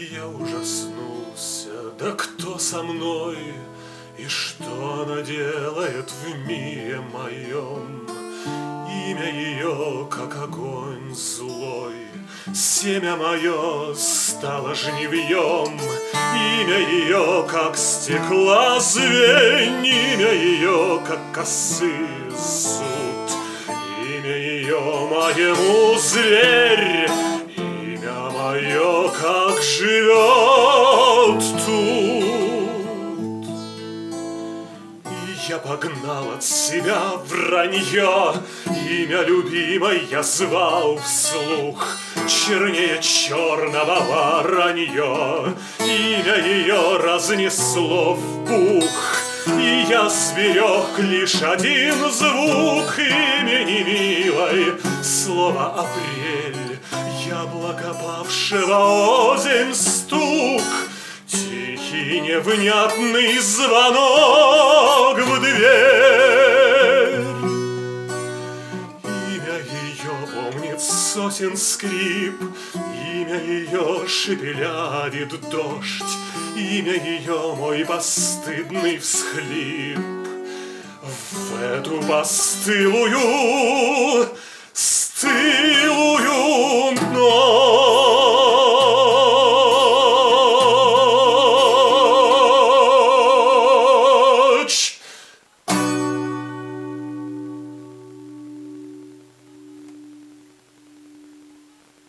Я ужаснулся, да кто со мной, и что она делает в мире моем? Имя ее, как огонь злой, семя мое стало жнивьем. Имя ее, как стекла звень, имя ее, как косы суд. Имя ее моему зверь, имя мое, как живет тут. И я погнал от себя вранье, имя любимой я звал вслух. Чернее черного воронье, имя ее разнесло в пух. И я сберег лишь один звук имени милой, слово апрель, яблоко павшего озимь стук. Тихий невнятный звонок в дверь. Имя ее помнит сосен скрип, имя ее шепелявит дождь, имя ее мой постыдный всхлип. В эту постылую, стылую ночь